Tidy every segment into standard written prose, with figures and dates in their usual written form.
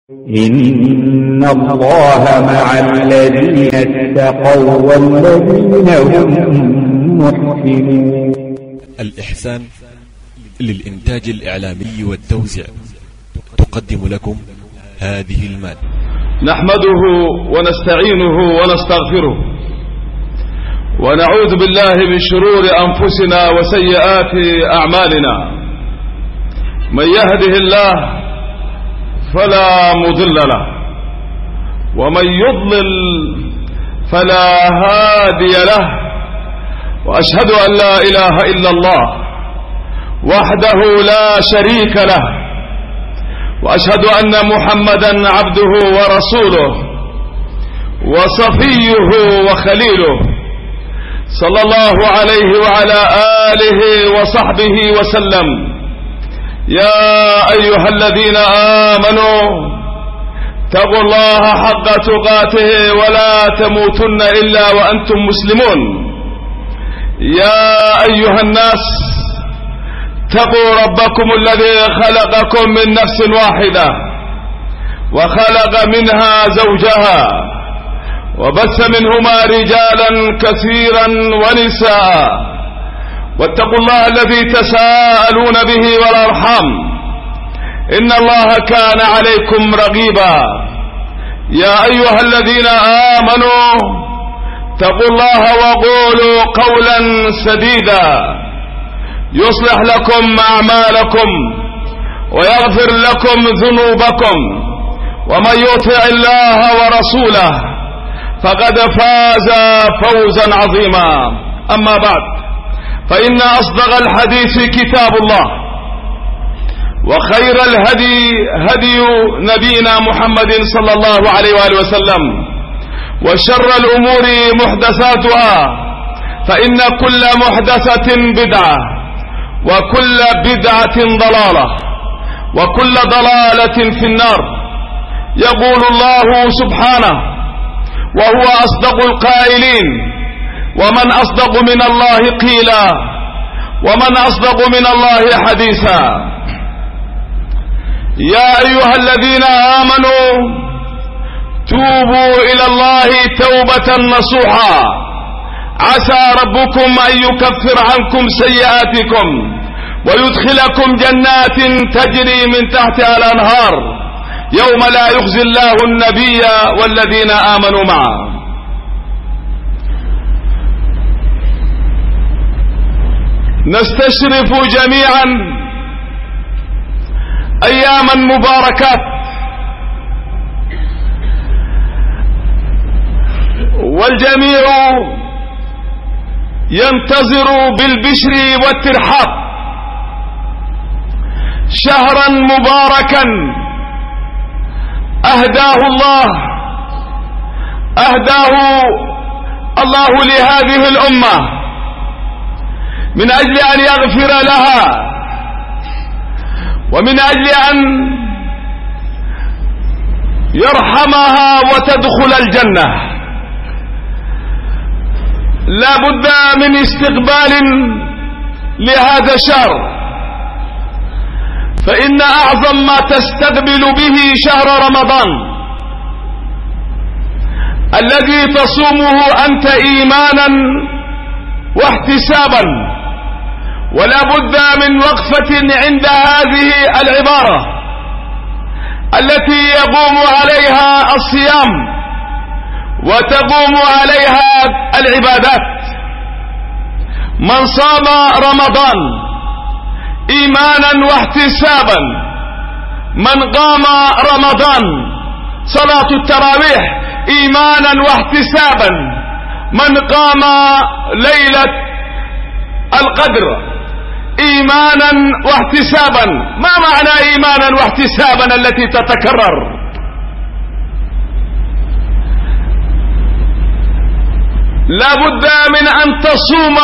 إن الله مع الذين اتقوا والذين هم محسنون. الإحسان للإنتاج الإعلامي والتوزيع تقدم لكم هذه المادة. نحمده ونستعينه ونستغفره ونعوذ بالله من شرور أنفسنا وسيئات أعمالنا. من يهده الله فلا مضل له ومن يضلل فلا هادي له، وأشهد أن لا إله إلا الله وحده لا شريك له، وأشهد أن محمدا عبده ورسوله وصفيه وخليله صلى الله عليه وعلى آله وصحبه وسلم. يا أيها الذين آمنوا اتقوا الله حق تقاته ولا تموتن إلا وأنتم مسلمون. يا أيها الناس اتقوا ربكم الذي خلقكم من نفس واحدة وخلق منها زوجها وبث منهما رجالا كثيرا ونساء، واتقوا الله الذي تساءلون به والأرحام إن الله كان عليكم رقيبا. يا أيها الذين آمنوا اتقوا الله وقولوا قولا سديدا يصلح لكم أعمالكم ويغفر لكم ذنوبكم، ومن يطع الله ورسوله فقد فاز فوزا عظيما. أما بعد، فإن أصدق الحديث كتاب الله، وخير الهدي هدي نبينا محمد صلى الله عليه وآله وسلم، وشر الأمور محدثاتها، فإن كل محدثة بدعة وكل بدعة ضلالة وكل ضلالة في النار. يقول الله سبحانه وهو أصدق القائلين: ومن أصدق من الله قيلا ومن أصدق من الله حديثا. يا أيها الذين آمنوا توبوا إلى الله توبة نصوحا، عسى ربكم أن يكفر عنكم سيئاتكم ويدخلكم جنات تجري من تحتها الأنهار يوم لا يخزي الله النبي والذين آمنوا معه. نستشرف جميعا أياما مباركات، والجميع ينتظر بالبشر والترحاب شهرا مباركا أهداه الله لهذه الأمة من أجل أن يغفر لها ومن أجل أن يرحمها وتدخل الجنة. لا بد من استقبال لهذا الشهر، فإن أعظم ما تستقبل به شهر رمضان الذي تصومه أنت إيمانا واحتسابا. ولا بد من وقفة عند هذه العبارة التي يقوم عليها الصيام وتقوم عليها العبادات. من صام رمضان إيمانا واحتسابا، من قام رمضان صلاة التراويح إيمانا واحتسابا، من قام ليلة القدر إيمانا واحتسابا. ما معنى إيمانا واحتسابا التي تتكرر؟ لا بد من أن تصوم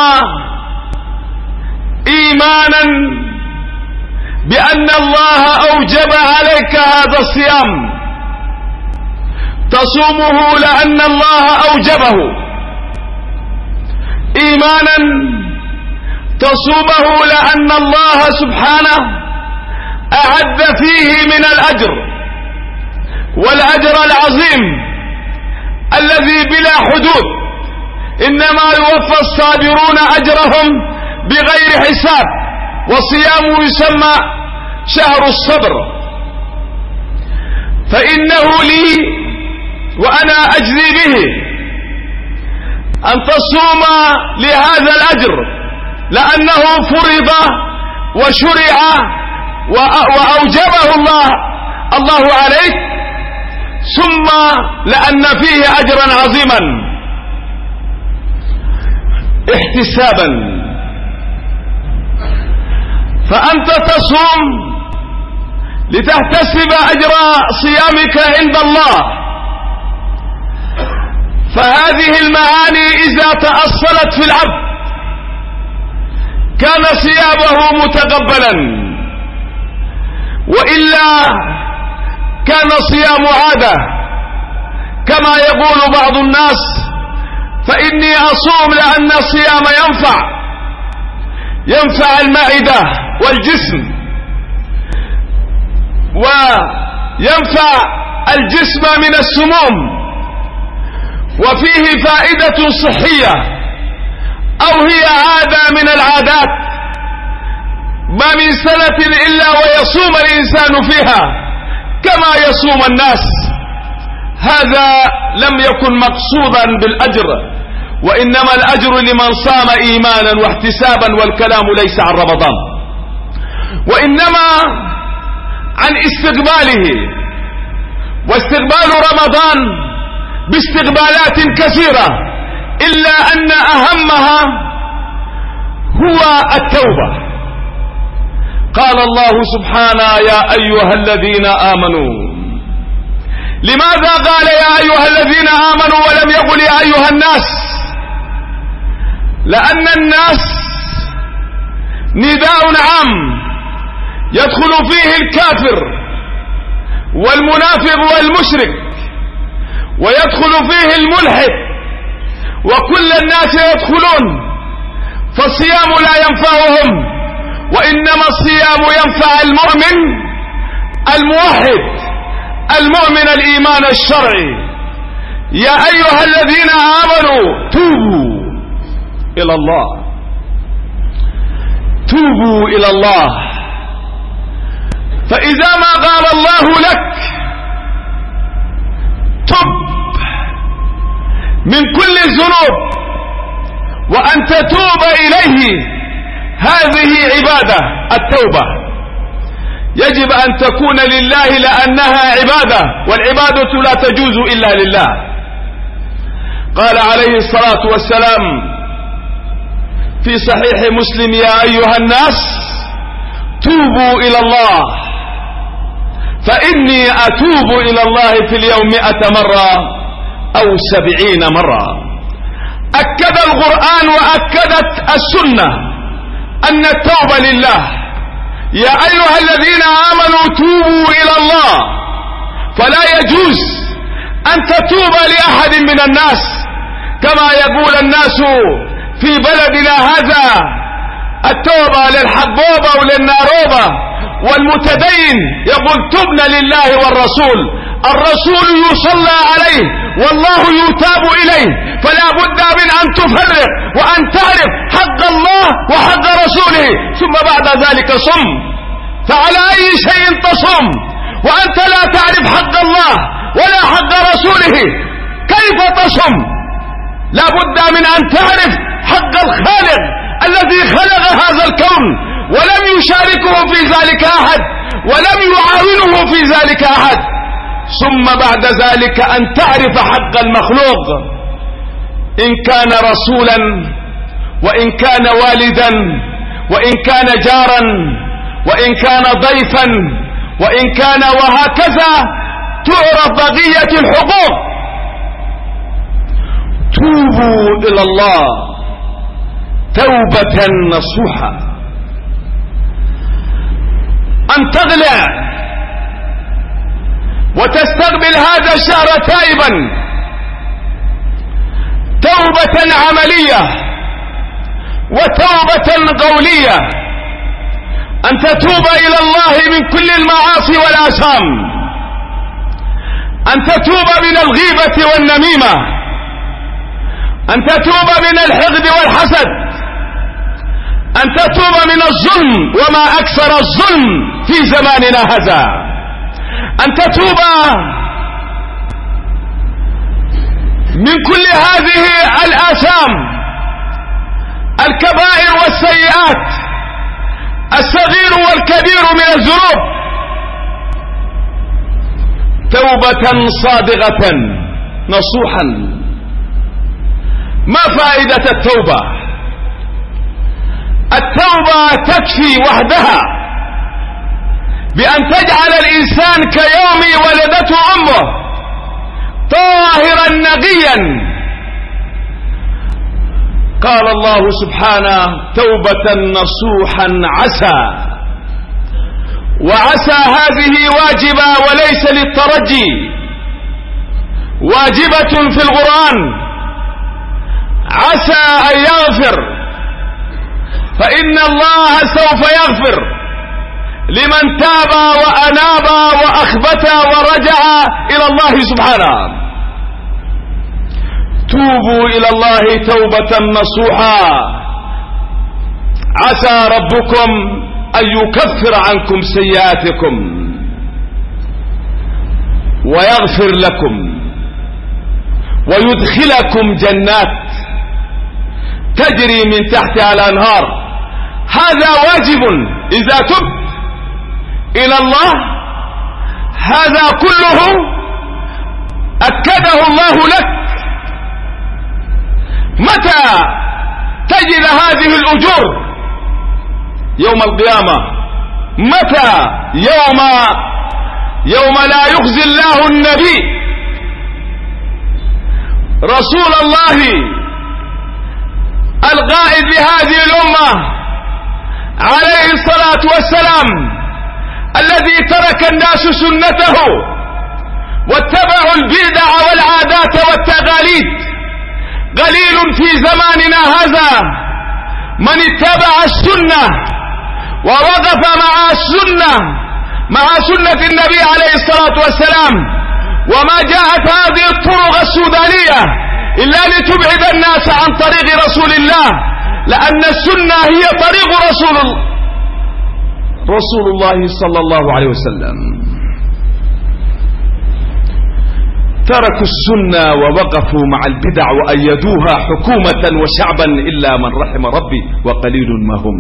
إيمانا بأن الله أوجب عليك هذا الصيام، تصومه لأن الله أوجبه، إيمانا تصومه لأن الله سبحانه أعد فيه من الأجر والأجر العظيم الذي بلا حدود. إنما يوفى الصابرون أجرهم بغير حساب، وصيامه يسمى شهر الصبر. فإنه لي وأنا أجزي به أن تصوم لهذا الأجر، لأنه فرض وشرع وأوجبه الله عليك، ثم لأن فيه أجرا عظيما احتسابا. فأنت تصوم لتحتسب أجر صيامك عند الله. فهذه المعاني إذا تأصلت في العبد كان صيامه متقبلا، وإلا كان صيام عادة، كما يقول بعض الناس: فإني أصوم لأن الصيام ينفع المعدة والجسم، وينفع الجسم من السموم، وفيه فائدة صحية، أو هي عادة من العادات، ما من سنة إلا ويصوم الإنسان فيها كما يصوم الناس. هذا لم يكن مقصودا بالأجر، وإنما الأجر لمن صام إيمانا واحتسابا، والكلام ليس عن رمضان، وإنما عن استقباله. واستقبال رمضان باستقبالات كثيرة، إلا أن أهمها هو التوبة. قال الله سبحانه: يا أيها الذين آمنوا. لماذا قال يا أيها الذين آمنوا ولم يقل يا أيها الناس؟ لأن الناس نداء عام يدخل فيه الكافر والمنافق والمشرك، ويدخل فيه الملحد، وكل الناس يدخلون. فالصيام لا ينفعهم، وإنما الصيام ينفع المؤمن الموحد المؤمن الإيمان الشرعي. يا أيها الذين آمنوا توبوا إلى الله، توبوا إلى الله. فإذا ما قال الله لك تب من كل الذنوب وأن تتوب إليه، هذه عبادة التوبة. يجب أن تكون لله لأنها عبادة، والعبادة لا تجوز إلا لله. قال عليه الصلاة والسلام في صحيح مسلم: يا أيها الناس توبوا إلى الله، فإني أتوب إلى الله في اليوم 100 مرة أو 70 مرة. أكد القرآن وأكدت السنة أن التوبة لله. يا أيها الذين آمنوا توبوا إلى الله، فلا يجوز أن تتوب لأحد من الناس، كما يقول الناس في بلدنا هذا: التوبة للحبوبة وللناروبة، والمتدين يقول تبنا لله والرسول. الرسول يصلى عليه والله يتاب إليه، فلا بد من أن تفرق وأن تعرف حق الله وحق رسوله، ثم بعد ذلك صم. فعلى أي شيء تصم وأنت لا تعرف حق الله ولا حق رسوله؟ كيف تصم؟ لا بد من أن تعرف حق الخالق الذي خلق هذا الكون، ولم يشاركه في ذلك أحد، ولم يعاونه في ذلك أحد. ثم بعد ذلك أن تعرف حق المخلوق، إن كان رسولا، وإن كان والدا، وإن كان جارا، وإن كان ضيفا، وإن كان، وهكذا تعرف بقية الحقوق. توبوا إلى الله توبة نصوحة. أن تغلع وتستقبل هذا الشهر تائبا، توبة عملية وتوبة قولية. أن تتوب إلى الله من كل المعاصي والآثام، أن تتوب من الغيبة والنميمة، أن تتوب من الحقد والحسد، أن تتوب من الظلم وما أكثر الظلم في زماننا هذا، أن تتوب من كل هذه الآثام، الكبائر والسيئات، الصغير والكبير من الذنوب، توبة صادقة نصوحا. ما فائدة التوبة؟ التوبة تكفي وحدها بأن تجعل الإنسان كيوم ولدته أمه طاهرا نقيا. قال الله سبحانه: توبة نصوحا عسى. وعسى هذه واجبة وليس للترجي، واجبة في القرآن. عسى أن يغفر، فإن الله سوف يغفر لمن تاب وأناب وأخبت ورجع إلى الله سبحانه. توبوا إلى الله توبة نصوحا، عسى ربكم أن يكفر عنكم سيئاتكم ويغفر لكم ويدخلكم جنات تجري من تحتها الأنهار. هذا واجب إذا تبت إلى الله، هذا كله أكده الله لك. متى تجد هذه الأجور؟ يوم القيامة. متى؟ يوم لا يخزي الله النبي رسول الله القائد لهذه الأمة عليه الصلاة والسلام، الذي ترك الناس سنته واتبعوا البدع والعادات والتقاليد. قليل في زماننا هذا من اتبع السنة ووقف مع السنة، مع سنة النبي عليه الصلاة والسلام. وما جاءت هذه الطرق السودانية إلا لتبعد الناس عن طريق رسول الله، لأن السنة هي طريق رسول الله صلى الله عليه وسلم. تركوا السنة ووقفوا مع البدع وأيدوها حكومة وشعبا إلا من رحم ربي وقليل ما هم.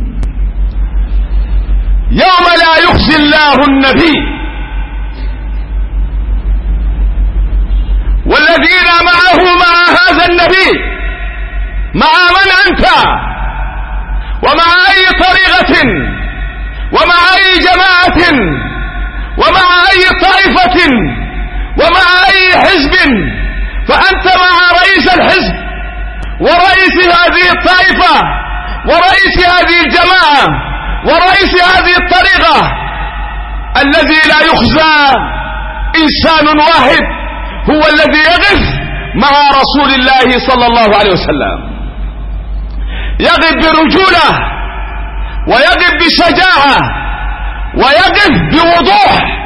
يوم لا يخزي الله النبي والذين معه مع هذا النبي. مع من أنت؟ ومع أي طريقة؟ ومع أي جماعة؟ ومع أي طائفة؟ ومع أي حزب؟ فأنت مع رئيس الحزب ورئيس هذه الطائفة ورئيس هذه الجماعة ورئيس هذه الطريقة. الذي لا يخزى إنسان واحد هو الذي يقف مع رسول الله صلى الله عليه وسلم، يقف برجولة ويقف بشجاعة ويقف بوضوح،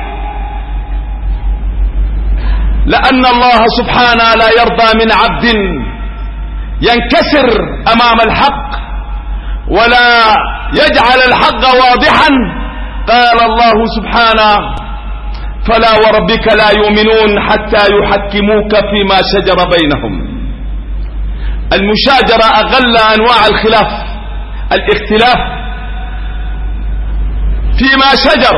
لأن الله سبحانه لا يرضى من عبد ينكسر أمام الحق ولا يجعل الحق واضحا. قال الله سبحانه: فلا وربك لا يؤمنون حتى يحكموك فيما شجر بينهم. المشاجرة أقل أنواع الخلاف، الاختلاف فيما شجر،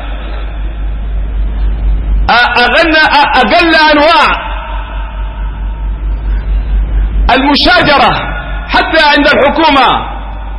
أقل أنواع المشاجرة حتى عند الحكومة.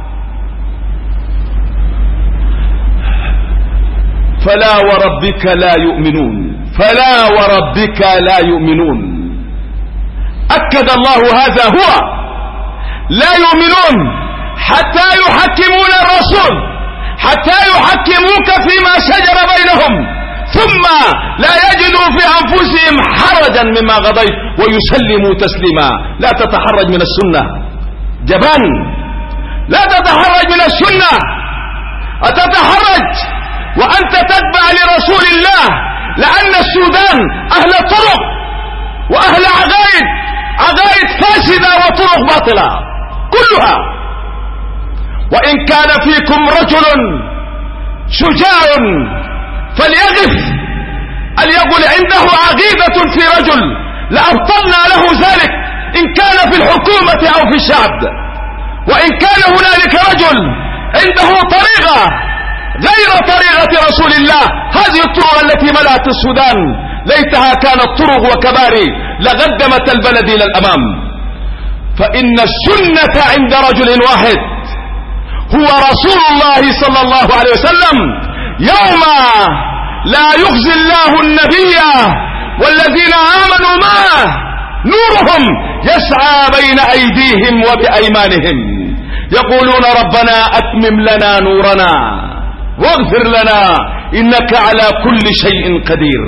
فلا وربك لا يؤمنون، فلا وربك لا يؤمنون. أكد الله هذا، هو لا يؤمنون حتى يحكمون الرسول، حتى يحكموك فيما شجر بينهم، ثم لا يجدوا في أنفسهم حرجا مما قضيت ويسلموا تسليما. لا تتحرج من السنة جبان، لا تتحرج من السنة. أتتحرج وأنت تتبع لرسول الله لأن السودان أهل طرق وأهل عقائد فاسدة وطرق باطلة كلها. وإن كان فيكم رجل شجاع فليقف، أن يقول عنده عقيدة في رجل لأبطلنا له ذلك إن كان في الحكومة أو في الشعب. وإن كان هنالك رجل عنده طريقة غير طريقة رسول الله، هذه الطرق التي ملأت السودان ليتها كانت طرق وكباري لقدمت البلد إلى الأمام. فإن السنة عند رجل واحد هو رسول الله صلى الله عليه وسلم، يوم لا يخزي الله النبي والذين آمنوا معه نورهم يسعى بين أيديهم وبأيمانهم يقولون ربنا أتمم لنا نورنا واغفر لنا إنك على كل شيء قدير.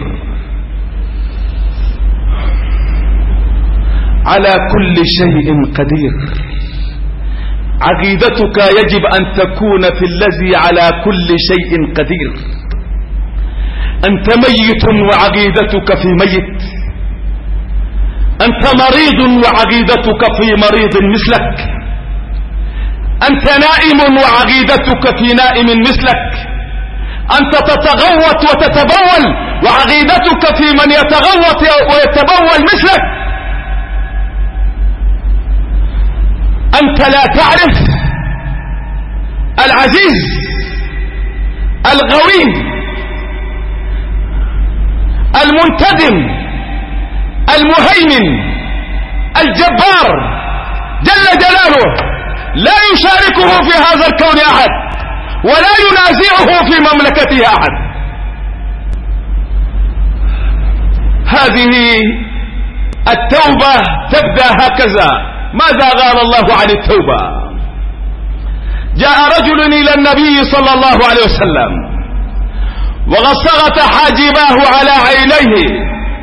على كل شيء قدير. عقيدتك يجب أن تكون في الذي على كل شيء قدير. أنت ميت وعقيدتك في ميت، أنت مريض وعقيدتك في مريض مثلك، أنت نائم وعقيدتك في نائم مثلك، أنت تتغوط وتتبول وعقيدتك في من يتغوط ويتبول مثلك. أنت لا تعرف العزيز القوي المنتدم المهيمن الجبار جل جلاله، لا يشاركه في هذا الكون أحد ولا ينازعه في مملكته أحد. هذه التوبة تبدأ هكذا. ماذا قال الله عن التوبة؟ جاء رجل إلى النبي صلى الله عليه وسلم وقد سقط حاجباه على عينيه،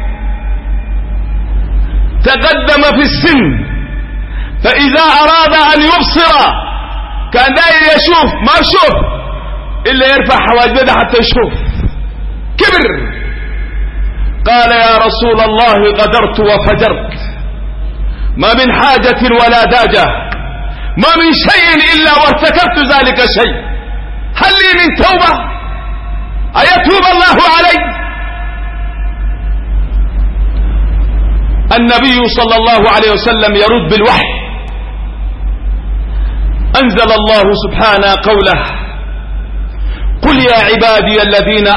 تقدم في السن، فإذا أراد أن يبصر كان داير يشوف ما شوف إلا يرفع حواجبه حتى يشوف، كبر. قال يا رسول الله غدرت وفجرت، ما من حاجة ولا داجة، ما من شيء إلا وارتكبت ذلك الشيء، هل لي من توبة؟ أيتوب الله علي؟ النبي صلى الله عليه وسلم يرد بالوحي. أنزل الله سبحانه قوله قل يا عبادي الذين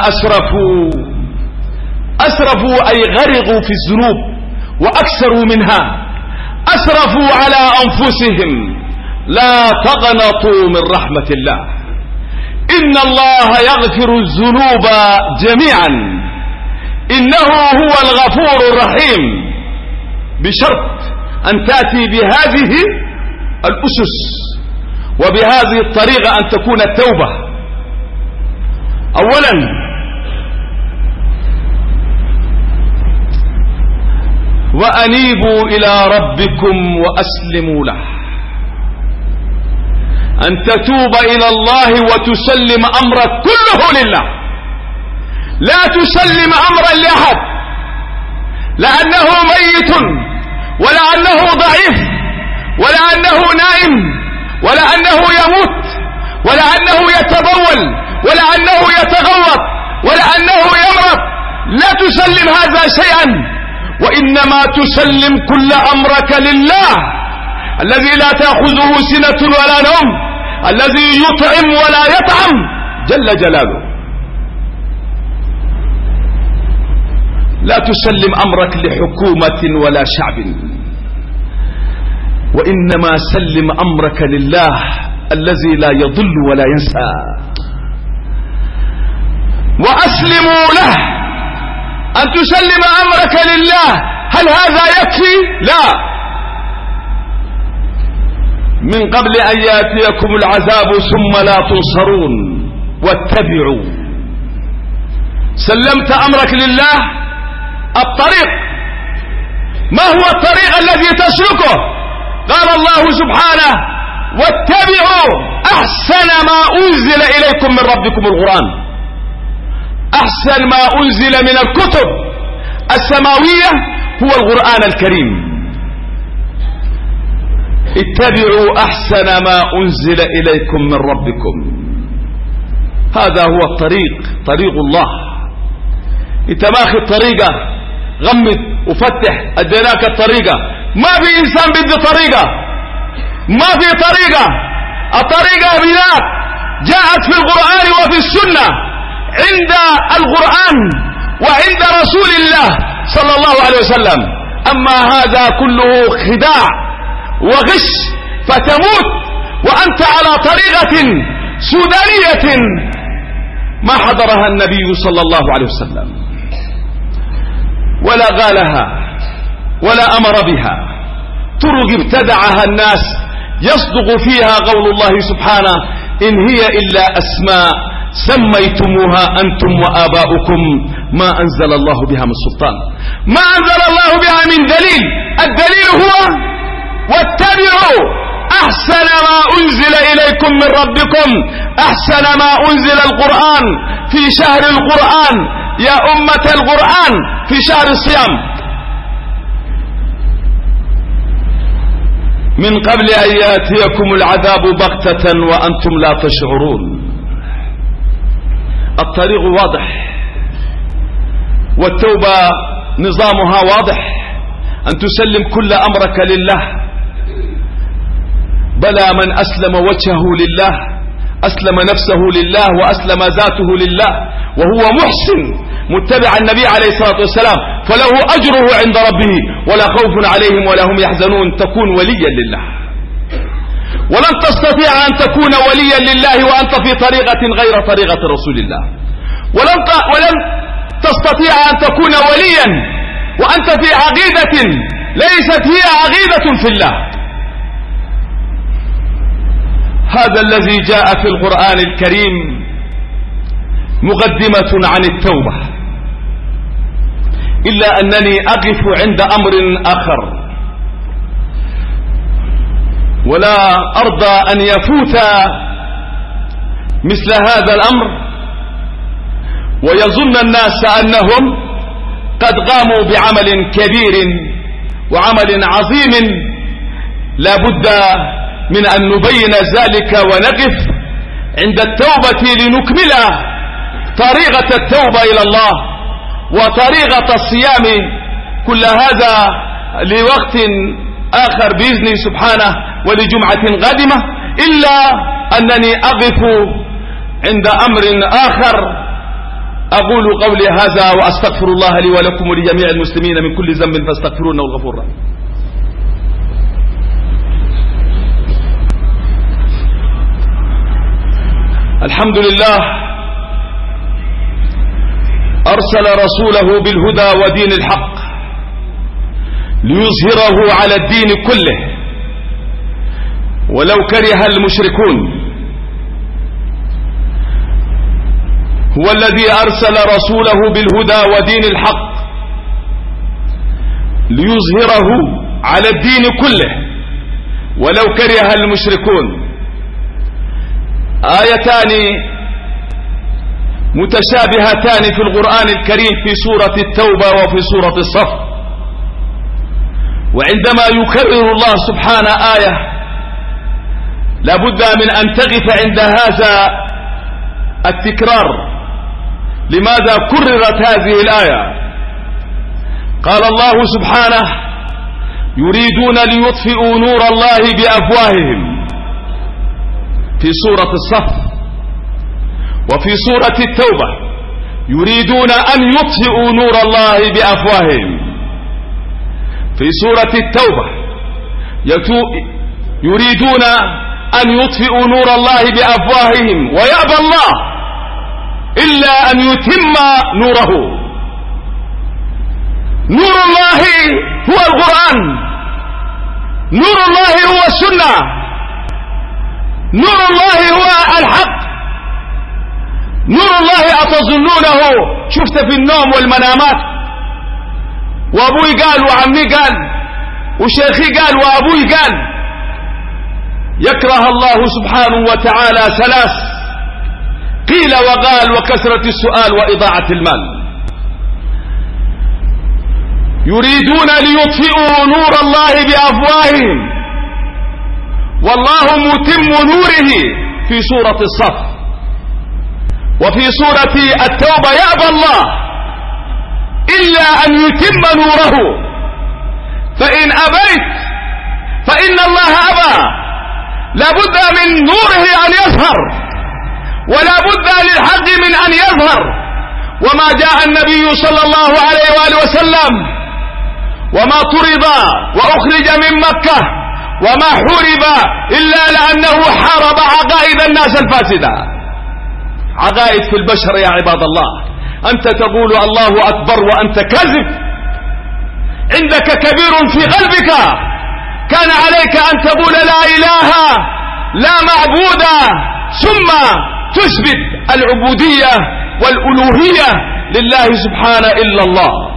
أسرفوا أي غرقوا في الذنوب وأكثروا منها، أسرفوا على أنفسهم لا تقنطوا من رحمة الله إن الله يغفر الذنوب جميعا إنه هو الغفور الرحيم، بشرط أن تأتي بهذه الأسس وبهذه الطريقة أن تكون التوبة. أولا وأنيبوا إلى ربكم وأسلموا له، أن تتوب إلى الله وتسلم أمرك كله لله، لا تسلم أمرا لأحد، لأنه ميت ولا أنه ضعيف ولا أنه نائم ولا أنه يموت ولا أنه يتبول ولا أنه يتغوط ولا أنه يمرض، لا تسلم هذا شيئا، وإنما تسلم كل أمرك لله الذي لا تأخذه سنة ولا نوم، الذي يطعم ولا يطعم جل جلاله. لا تسلم أمرك لحكومة ولا شعب، وإنما سلم أمرك لله الذي لا يضل ولا ينسى. وأسلموا له، أن تسلم أمرك لله، هل هذا يكفي؟ لا، من قبل أن يأتيكم العذاب ثم لا تنصرون واتبعوا. سلمت أمرك لله. الطريق، ما هو الطريق الذي تسلكه؟ قال الله سبحانه واتبعوا أحسن ما أنزل إليكم من ربكم القرآن. أحسن ما أنزل من الكتب السماوية هو القرآن الكريم. اتبعوا أحسن ما أنزل إليكم من ربكم. هذا هو الطريق، طريق الله. انت ماخذ طريقة، غمد وفتح، اديناك الطريقة. ما في إنسان بده طريقة، ما في طريقة. الطريقة بذات جاءت في القرآن وفي السنة، عند القرآن وعند رسول الله صلى الله عليه وسلم. أما هذا كله خداع وغش، فتموت وأنت على طريقة سودانية ما حضرها النبي صلى الله عليه وسلم ولا قالها ولا أمر بها. طرق ابتدعها الناس يصدق فيها قول الله سبحانه: إن هي إلا أسماء سميتموها أنتم وآباؤكم ما أنزل الله بها من سلطان. ما أنزل الله بها من دليل. الدليل هو: واتبعوا أحسن ما أنزل إليكم من ربكم. أحسن ما أنزل القرآن في شهر القرآن يا أمة القرآن، في شهر الصيام، من قبل أن يأتيكم العذاب بغتة وأنتم لا تشعرون. الطريق واضح، والتوبة نظامها واضح، أن تسلم كل أمرك لله. بلى من أسلم وجهه لله، أسلم نفسه لله، وأسلم ذاته لله، وهو محسن متبع النبي عليه الصلاة والسلام، فله أجره عند ربه ولا خوف عليهم ولا هم يحزنون. تكون وليا لله. ولن تستطيع أن تكون وليا لله وأنت في طريقة غير طريقة رسول الله. ولن تستطيع أن تكون وليا وأنت في عقيدة ليست هي عقيدة في الله. هذا الذي جاء في القرآن الكريم مقدمة عن التوبة، إلا أنني أقف عند أمر آخر، ولا أرضى أن يفوت مثل هذا الأمر ويظن الناس أنهم قد قاموا بعمل كبير وعمل عظيم. لا بد من أن نبين ذلك ونقف عند التوبة لنكمل طريقة التوبة إلى الله وطريقة الصيام. كل هذا لوقت آخر بإذنه سبحانه ولجمعة قادمة، إلا أنني أقف عند أمر آخر. أقول قولي هذا وأستغفر الله لي ولكم ولجميع المسلمين من كل ذنب فاستغفروه إنه الغفور الرحيم. الحمد لله أرسل رسوله بالهدى ودين الحق ليظهره على الدين كله ولو كره المشركون. هو الذي أرسل رسوله بالهدى ودين الحق ليظهره على الدين كله ولو كره المشركون. آيتان متشابهتان في القرآن الكريم في سورة التوبة وفي سورة الصف. وعندما يكرر الله سبحانه آية لابد من أن تقف عند هذا التكرار. لماذا كررت هذه الآية؟ قال الله سبحانه: يريدون ليطفئوا نور الله بأفواههم في سورة الصف، وفي سورة التوبة يريدون أن يطفئوا نور الله بأفواههم. في سورة التوبة يريدون أن يطفئوا نور الله بأفواههم ويأبى الله إلا أن يتم نوره. نور الله هو القرآن، نور الله هو السنة، نور الله هو الحق. نور الله أتظنونه شفت في النوم والمنامات وأبوي قال وعمي قال وشيخي قال وأبوي قال؟ يكره الله سبحانه وتعالى ثلاث: قيل وقال وكثرة السؤال وإضاعة المال. يريدون ليطفئوا نور الله بأفواههم والله متم نوره في سورة الصف. وفي سورة التوبة يأبى الله إلا أن يتم نوره، فإن أبيت فإن الله أبى. لابد من نوره أن يظهر، ولا بد للحق من أن يظهر. وما جاء النبي صلى الله عليه وآله وسلم وما طرد وأخرج من مكة وما حورب إلا لأنه حارب عقائد الناس الفاسدة. عقائد في البشر يا عباد الله. أنت تقول الله أكبر وأنت كاذب، عندك كبير في قلبك، كان عليك أن تقول لا إله لا معبود، ثم تثبت العبودية والألوهية لله سبحانه إلا الله.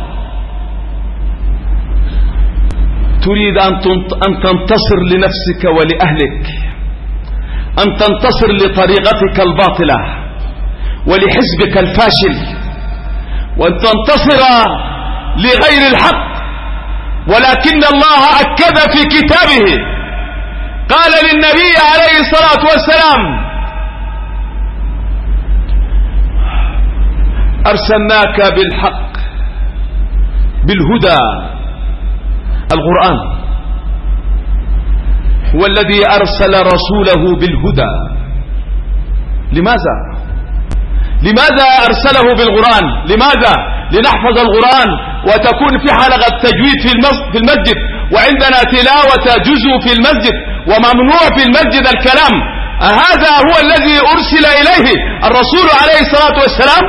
تريد أن تنتصر لنفسك ولأهلك، أن تنتصر لطريقتك الباطلة ولحزبك الفاشل، وأن تنتصر لغير الحق. ولكن الله أكد في كتابه، قال للنبي عليه الصلاة والسلام: أرسلناك بالحق بالهدى. القرآن هو الذي أرسل رسوله بالهدى. لماذا أرسله بالقرآن؟ لماذا؟ لنحفظ القرآن وتكون في حلقة تجويد في المسجد، وعندنا تلاوة جزء في المسجد، وممنوع في المسجد الكلام. هذا هو الذي أرسل إليه الرسول عليه الصلاة والسلام.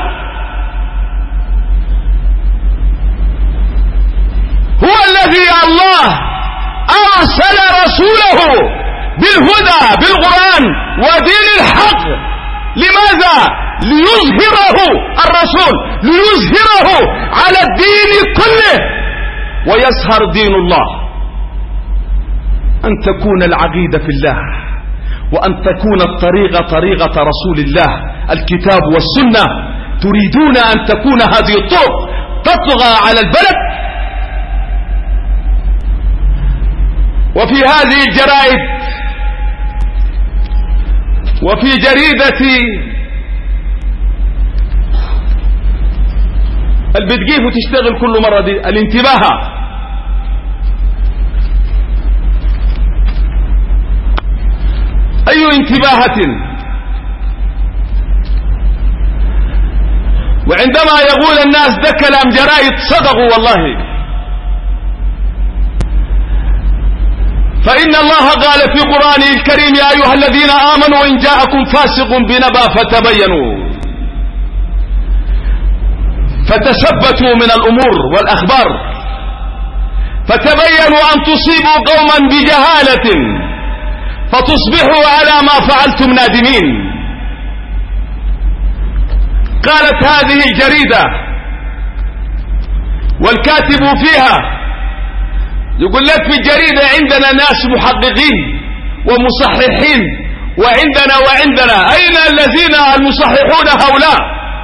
هو الذي الله أرسل رسوله بالهدى بالقرآن ودين الحق. لماذا؟ ليظهره الرسول، ليظهره على الدين كله ويظهر دين الله. أن تكون العقيدة في الله، وأن تكون الطريقة طريقة رسول الله، الكتاب والسنة. تريدون أن تكون هذه الطرق تطغى على البلد. وفي هذه الجرائد وفي جريدة البتجيف وتشتغل كل مرة دي الانتباه، أي انتباهة. وعندما يقول الناس ده كلام جرائد صدقوا والله. فإن الله قال في قرآنه الكريم: يا أيها الذين آمنوا إن جاءكم فاسق بنبأ فتثبتوا من الأمور والأخبار، فتبينوا أن تصيبوا قوما بجهالة فتصبحوا على ما فعلتم نادمين. قالت هذه الجريدة والكاتب فيها يقول لك في الجريدة: عندنا ناس محققين ومصححين، وعندنا أين الذين المصححون هؤلاء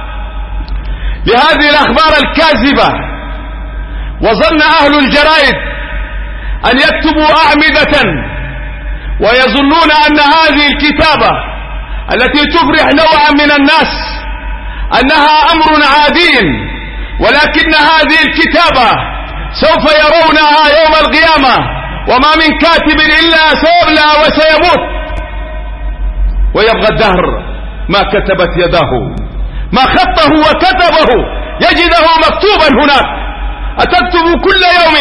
لهذه الأخبار الكاذبة؟ وظن أهل الجرائد أن يكتبوا أعمدة ويظنون أن هذه الكتابة التي تفرح نوعا من الناس أنها أمر عادي، ولكن هذه الكتابة سوف يرونها يوم القيامة، وما من كاتب إلا سيبلى وسيموت، ويبغى الدهر ما كتبت يداه، ما خطه وكتبه يجده مكتوبا هناك. أتكتب كل يوم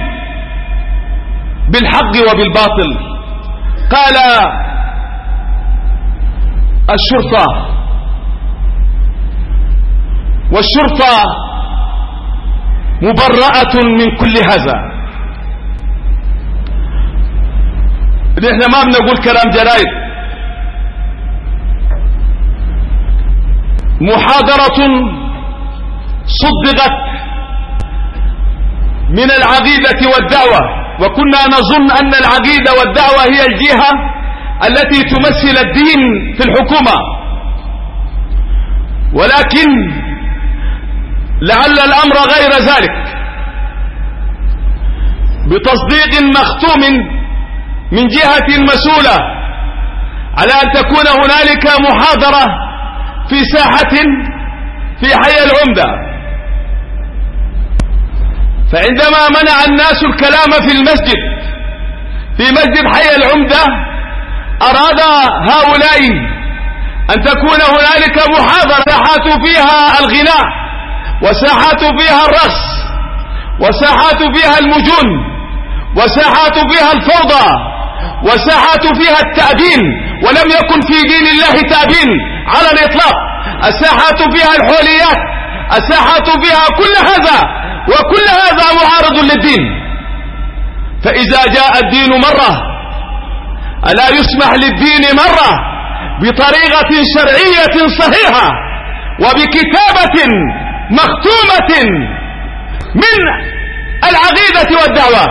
بالحق وبالباطل. قال والشرطة مبرأة من كل هذا. نحن ما بنقول كلام جرائد. محاضرة صدقت من العقيدة والدعوة، وكنا نظن أن العقيدة والدعوة هي الجهة التي تمثل الدين في الحكومة، ولكن لعل الأمر غير ذلك، بتصديق مختوم من جهة مسؤولة على أن تكون هنالك محاضرة في ساحة في حي العمدة. فعندما منع الناس الكلام في المسجد، في مسجد حي العمدة، أراد هؤلاء أن تكون هنالك محاضرة ساحات فيها الغناء، وساحات فيها الرقص، وساحات فيها المجون، وساحات فيها الفوضى، وساحات فيها التأبين، ولم يكن في دين الله تأبين على الإطلاق. الساحات فيها الحوليات، الساحات فيها كل هذا، وكل هذا معارض للدين. فإذا جاء الدين مرة، ألا يسمح للدين مرة بطريقة شرعية صحيحة وبكتابة مختومة من العقيدة والدعوة.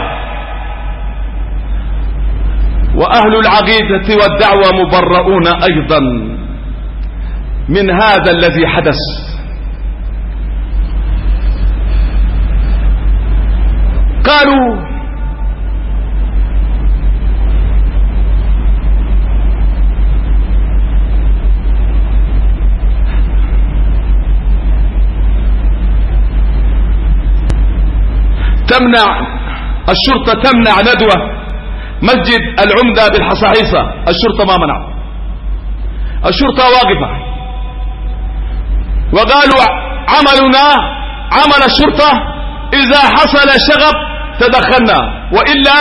وأهل العقيدة والدعوة مبرؤون أيضا من هذا الذي حدث. قالوا الشرطة تمنع ندوة مسجد العمدة بالحصاحيصة. الشرطة ما منع، الشرطة واقفة، وقالوا عملنا عمل الشرطة، إذا حصل شغب تدخلنا، وإلا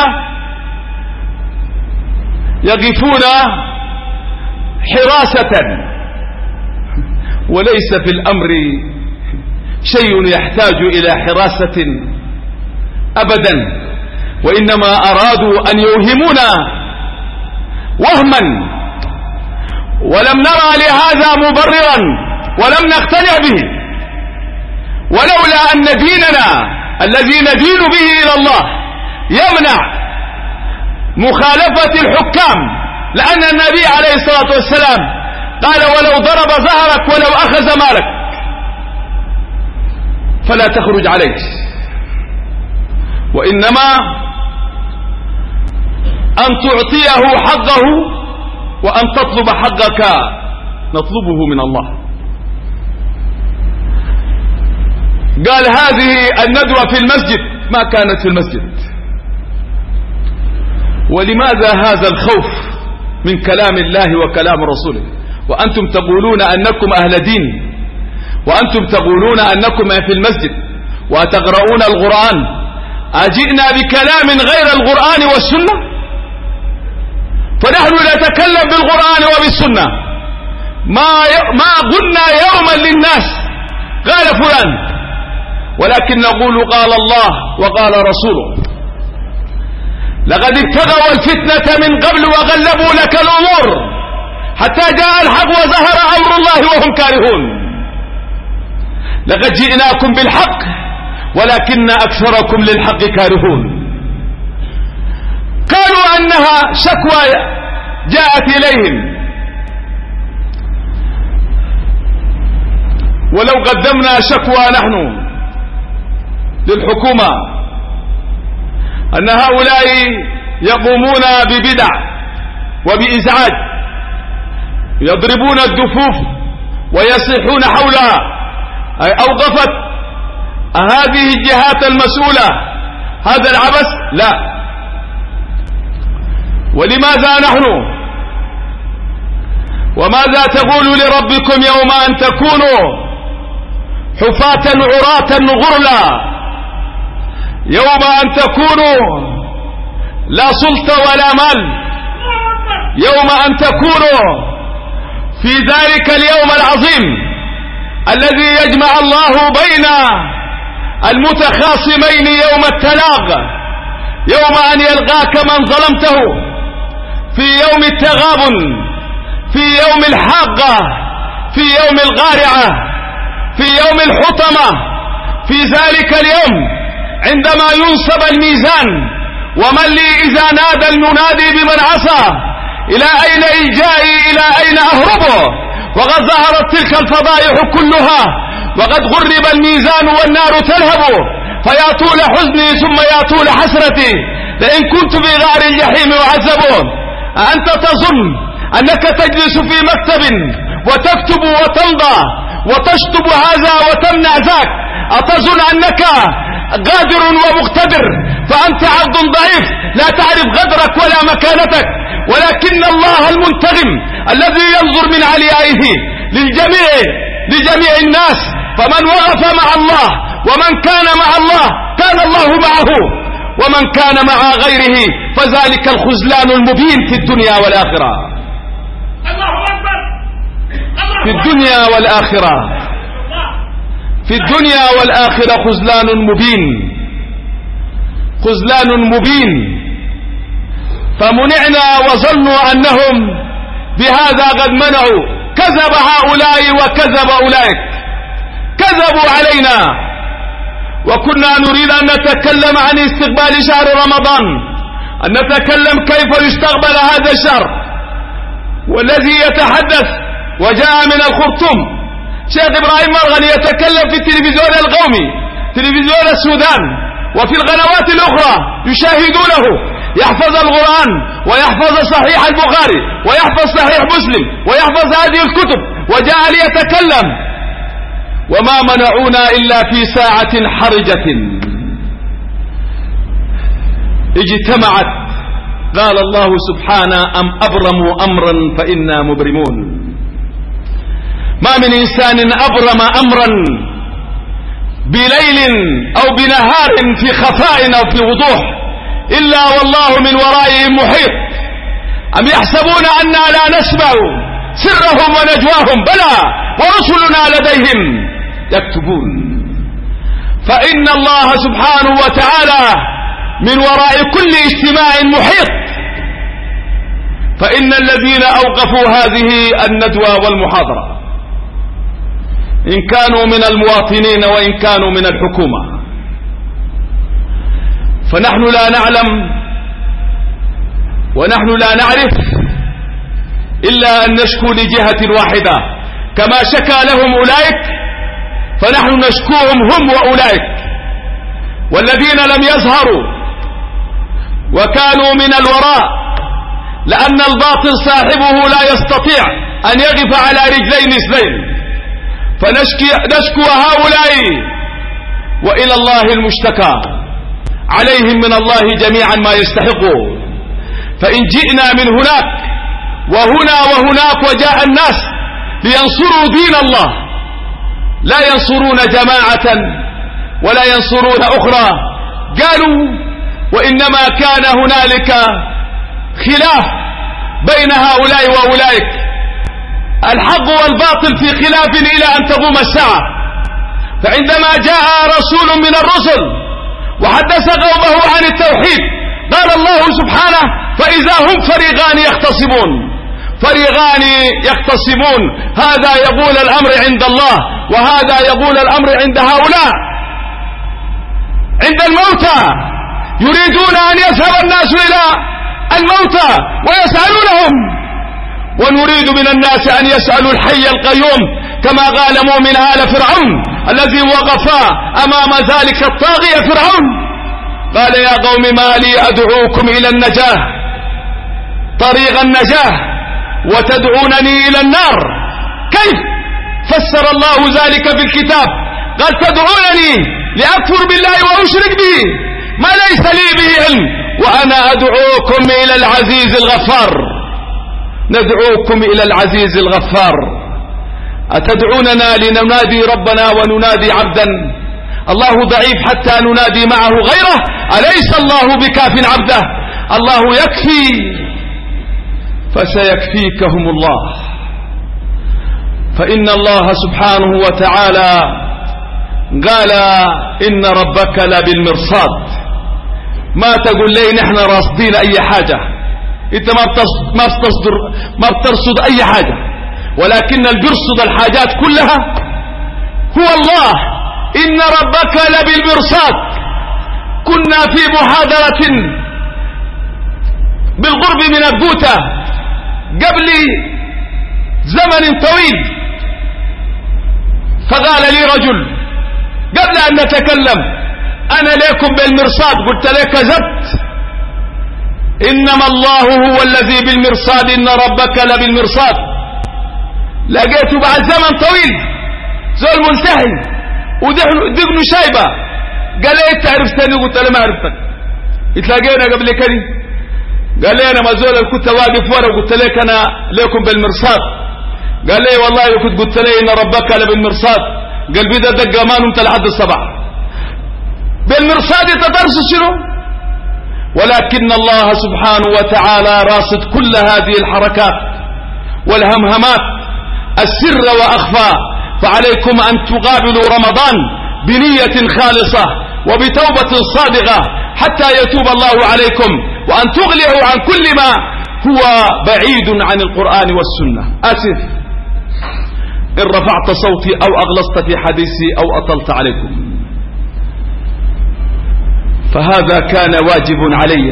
يقفون حراسة. وليس في الأمر شيء يحتاج إلى حراسة أبدا، وإنما أرادوا أن يوهمونا وهما، ولم نرى لهذا مبررا ولم نقتنع به، ولولا أن ديننا الذي ندين به إلى الله يمنع مخالفة الحكام، لأن النبي عليه الصلاة والسلام قال ولو ضرب ظهرك ولو أخذ مالك فلا تخرج عليه، وإنما أن تعطيه حقه وأن تطلب حقك نطلبه من الله. قال هذه الندوة في المسجد، ما كانت في المسجد. ولماذا هذا الخوف من كلام الله وكلام رسوله وأنتم تقولون أنكم أهل دين، وأنتم تقولون أنكم في المسجد وتقرؤون القرآن؟ أجئنا بكلام غير القرآن والسنة؟ فنحن نتكلم بالقرآن وبالسنة. ما قلنا يوما للناس قال فلان، ولكن نقول قال الله وقال رسوله. لقد ابتغوا الفتنة من قبل وغلبوا لك الأمور حتى جاء الحق وظهر أمر الله وهم كارهون. لقد جئناكم بالحق ولكن أكثركم للحق كارهون. قالوا أنها شكوى جاءت إليهم، ولو قدمنا شكوى نحن للحكومة أن هؤلاء يقومون ببدع وبإزعاج، يضربون الدفوف ويصيحون حولها، أي أوقفت هذه الجهات المسؤولة هذا العبث؟ لا. ولماذا نحن؟ وماذا تقول لربكم يوم أن تكونوا حفاة عراة غرلا، يوم أن تكونوا لا سلطة ولا مال، يوم أن تكونوا في ذلك اليوم العظيم الذي يجمع الله بين المتخاصمين يوم التلاق، يوم أن يلقاك من ظلمته، في يوم التغابن، في يوم الحاقة، في يوم القارعة، في يوم الحطمة، في ذلك اليوم عندما ينصب الميزان. ومن لي إذا نادى المنادي بمن عصى إلى أين إلجائي إلى أين أهربه، وقد ظهرت تلك الفضائح كلها، وقد غرب الميزان والنار تلهب، فيا طول حزني ثم يا طول حسرتي لئن كنت في غار الجحيم أعذب. أنت تظن أنك تجلس في مكتب وتكتب وتمضى وتشطب هذا وتمنع ذاك، أتظن أنك قادر ومقتدر، فأنت عبد ضعيف لا تعرف قدرك ولا مكانتك، ولكن الله المنتقم الذي ينظر من عليائه لجميع الناس، فمن وقف مع الله ومن كان مع الله كان الله معه، ومن كان مع غيره فذلك الخذلان المبين في الدنيا والآخرة. في الدنيا والآخرة، في الدنيا والآخرة خذلان مبين، خذلان مبين. فمنعنا وظنوا أنهم بهذا قد منعوا، كذب هؤلاء وكذب أولئك، كذبوا علينا. وكنا نريد أن نتكلم عن استقبال شهر رمضان، أن نتكلم كيف يستقبل هذا الشهر، والذي يتحدث وجاء من الخرطوم شيخ إبراهيم مرغني يتكلم في التلفزيون القومي، تلفزيون السودان، وفي القنوات الأخرى يشاهدونه، يحفظ القرآن ويحفظ صحيح البخاري ويحفظ صحيح مسلم ويحفظ هذه الكتب، وجاء ليتكلم، وما منعونا إلا في ساعة حرجة اجتمعت قال الله سبحانه أم أبرموا أمرا فإنا مبرمون. ما من إنسان أبرم أمرا بليل أو بنهار في خفاء أو في وضوح إلا والله من ورائهم محيط. أم يحسبون أننا لا نسمع سرهم ونجواهم؟ بلى ورسلنا لديهم يكتبون. فإن الله سبحانه وتعالى من وراء كل اجتماع محيط. فإن الذين أوقفوا هذه الندوة والمحاضرة إن كانوا من المواطنين وإن كانوا من الحكومة، فنحن لا نعلم ونحن لا نعرف إلا أن نشكو لجهة واحدة، كما شكى لهم أولئك فنحن نشكوهم هم وأولئك. والذين لم يظهروا وكانوا من الوراء، لأن الباطل صاحبه لا يستطيع أن يقف على رجلين اثنين، فنشكو هؤلاء وإلى الله المشتكى، عليهم من الله جميعا ما يستحقوا. فإن جئنا من هناك وهنا وهناك وجاء الناس لينصروا دين الله، لا ينصرون جماعة ولا ينصرون أخرى، قالوا وإنما كان هنالك خلاف بين هؤلاء وأولئك، الحق والباطل في خلاف إلى أن تقوم الساعة. فعندما جاء رسول من الرسل وحدث قومه عن التوحيد قال الله سبحانه فإذا هم فريقان يختصمون، هذا يقول الأمر عند الله وهذا يقول الأمر عند هؤلاء، عند الموتى. يريدون أن يذهب الناس إلى الموتى ويسألونهم، ونريد من الناس أن يسألوا الحي القيوم، كما قال مؤمن آل فرعون الذي وقف أمام ذلك الطاغية فرعون، قال يا قوم ما لي أدعوكم إلى النجاة، طريق النجاة، وتدعونني إلى النار؟ كيف؟ فسر الله ذلك في الكتاب، قال تدعونني لأكفر بالله وأشرك به ما ليس لي به علم، وأنا أدعوكم إلى العزيز الغفار. ندعوكم إلى العزيز الغفار. أتدعوننا لننادي ربنا وننادي عبدا؟ الله ضعيف حتى ننادي معه غيره؟ أليس الله بكاف عبده؟ الله يكفي فسيكفيكهم الله. فإن الله سبحانه وتعالى قال إن ربك لبالمرصاد. ما تقول لي نحن راصدين أي حاجة، انت ما بترصد أي حاجة، ولكن اللي بيرصد الحاجات كلها هو الله. إن ربك لبالمرصاد. كنا في محاضرة بالقرب من البوتة قبل زمن طويل. فقال لي رجل قبل أن نتكلم: أنا لكم بالمرصاد. قلت له: كذبت، إنما الله هو الذي بالمرصاد، إن ربك لبالمرصاد. لقيته بعد زمن طويل زول منتهي ودقنه شايبة. قال لي: أنت عرفتني؟ قلت له: ما عرفتك، اتلاقينا قبل كده. قال لي: أنا ما زول كنت واقف ورا وقلت لك أنا لكم بالمرصاد. قال لي: والله كنت قلت لي إن ربك لبالمرصاد. قلبي ده دق ما نمت لحد الصباح. بالمرصاد تدرس شنو؟ ولكن الله سبحانه وتعالى راصد كل هذه الحركات والهمهمات السر وأخفى. فعليكم أن تقابلوا رمضان بنية خالصة وبتوبة صادقة حتى يتوب الله عليكم، وأن تغلقوا عن كل ما هو بعيد عن القرآن والسنة. آسف إن رفعت صوتي أو أغلظت في حديثي أو أطلت عليكم، فهذا كان واجب علي.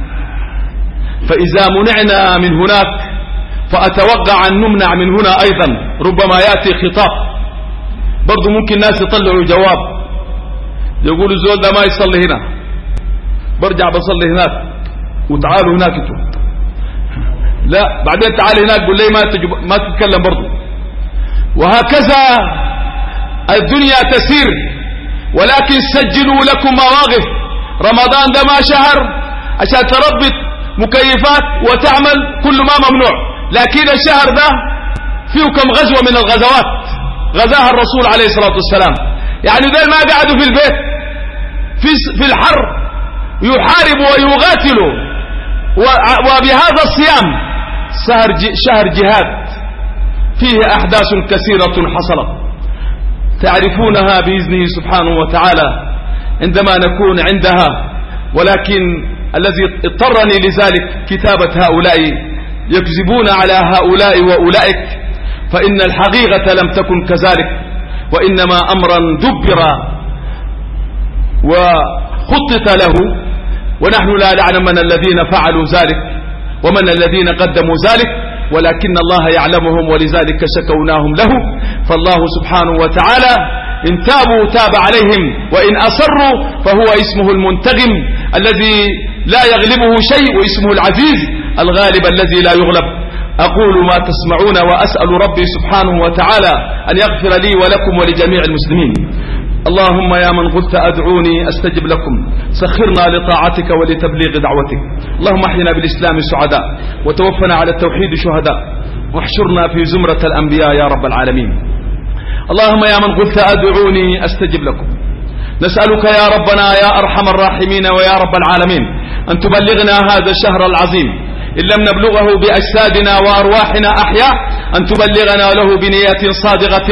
فإذا منعنا من هناك فأتوقع أن نمنع من هنا أيضا. ربما يأتي خطاب برضو ممكن ناس يطلعوا جواب يقولوا: الزول ده ما يصلي هنا، برجع بصلي هناك، وتعالوا هناك انتوا. لا، بعدين تعال هناك قول لي ما تتكلم برضو. وهكذا الدنيا تسير. ولكن سجلوا لكم مواقف. رمضان ده ما شهر عشان تربط مكيفات وتعمل، كل ما ممنوع. لكن الشهر ده فيه كم غزوة من الغزوات غزاها الرسول عليه الصلاة والسلام. يعني دول ما قعدوا في البيت في الحر يحاربوا ويقاتلوا. وبهذا الصيام شهر جهاد فيه أحداث كثيرة حصلت تعرفونها بإذنه سبحانه وتعالى عندما نكون عندها. ولكن الذي اضطرني لذلك كتابة هؤلاء يكذبون على هؤلاء وأولئك، فإن الحقيقة لم تكن كذلك، وإنما أمرا دبر وخطط له، ونحن لا نعلم من الذين فعلوا ذلك ومن الذين قدموا ذلك، ولكن الله يعلمهم، ولذلك شكوناهم له. فالله سبحانه وتعالى إن تابوا تاب عليهم، وإن أصروا فهو اسمه المنتقم الذي لا يغلبه شيء، واسمه العزيز الغالب الذي لا يغلب. أقول ما تسمعون وأسأل ربي سبحانه وتعالى أن يغفر لي ولكم ولجميع المسلمين. اللهم يا من قلت أدعوني أستجب لكم، سخرنا لطاعتك ولتبليغ دعوتك. اللهم احينا بالإسلام سعداء، وتوفنا على التوحيد شهداء، واحشرنا في زمرة الأنبياء يا رب العالمين. اللهم يا من قلت أدعوني أستجب لكم، نسألك يا ربنا يا أرحم الراحمين ويا رب العالمين أن تبلغنا هذا الشهر العظيم، إن لم نبلغه بأجسادنا وأرواحنا أحياء، أن تبلغنا له بنية صادقة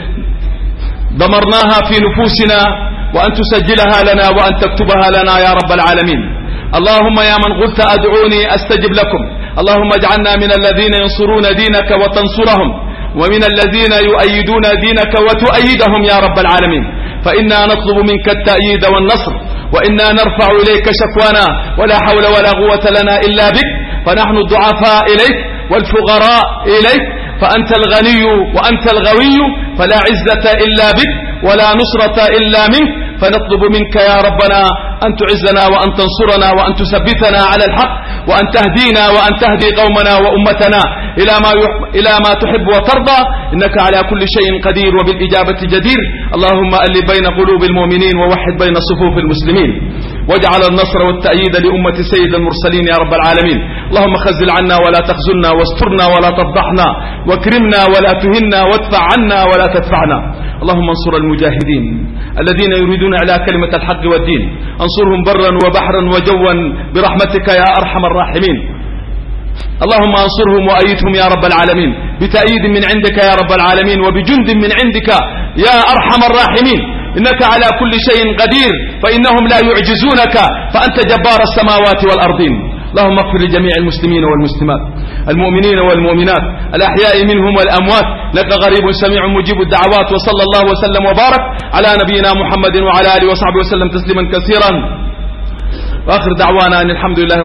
ضمرناها في نفوسنا، وأن تسجلها لنا وأن تكتبها لنا يا رب العالمين. اللهم يا من قلت أدعوني أستجب لكم، اللهم اجعلنا من الذين ينصرون دينك وتنصرهم، ومن الذين يؤيدون دينك وتؤيدهم يا رب العالمين. فإنا نطلب منك التأييد والنصر، وإنا نرفع إليك شكوانا، ولا حول ولا قوة لنا إلا بك، فنحن الضعفاء إليك والفقراء إليك، فأنت الغني وأنت الغوي، فلا عزة إلا بك ولا نصرة إلا منك. فنطلب منك يا ربنا أن تعزنا وأن تنصرنا وأن تثبتنا على الحق، وأن تهدينا وأن تهدي قومنا وأمتنا إلى ما تحب وترضى، إنك على كل شيء قدير وبالإجابة جدير. اللهم ألف بين قلوب المؤمنين ووحد بين صفوف المسلمين، واجعل النصر والتأييد لأمة سيد المرسلين يا رب العالمين. اللهم خزل عنا ولا تخزلنا، واسترنا ولا تفضحنا، واكرمنا ولا تهنا، وادفع عنا ولا تدفعنا. اللهم انصر المجاهدين الذين يريدون إعلاء كلمة الحق والدين، انصرهم برا وبحرا وجوا برحمتك يا أرحم الراحمين. اللهم انصرهم وأيدهم يا رب العالمين بتأييد من عندك يا رب العالمين، وبجند من عندك يا أرحم الراحمين، إنك على كل شيء قدير، فإنهم لا يعجزونك، فأنت جبار السماوات والأرضين. اللهم اغفر لجميع المسلمين والمسلمات، المؤمنين والمؤمنات، الأحياء منهم والأموات، لك غريب سميع مجيب الدعوات. وصلى الله وسلم وبارك على نبينا محمد وعلى آله وصحبه وسلم تسليما كثيرا، وآخر دعوانا أن الحمد لله.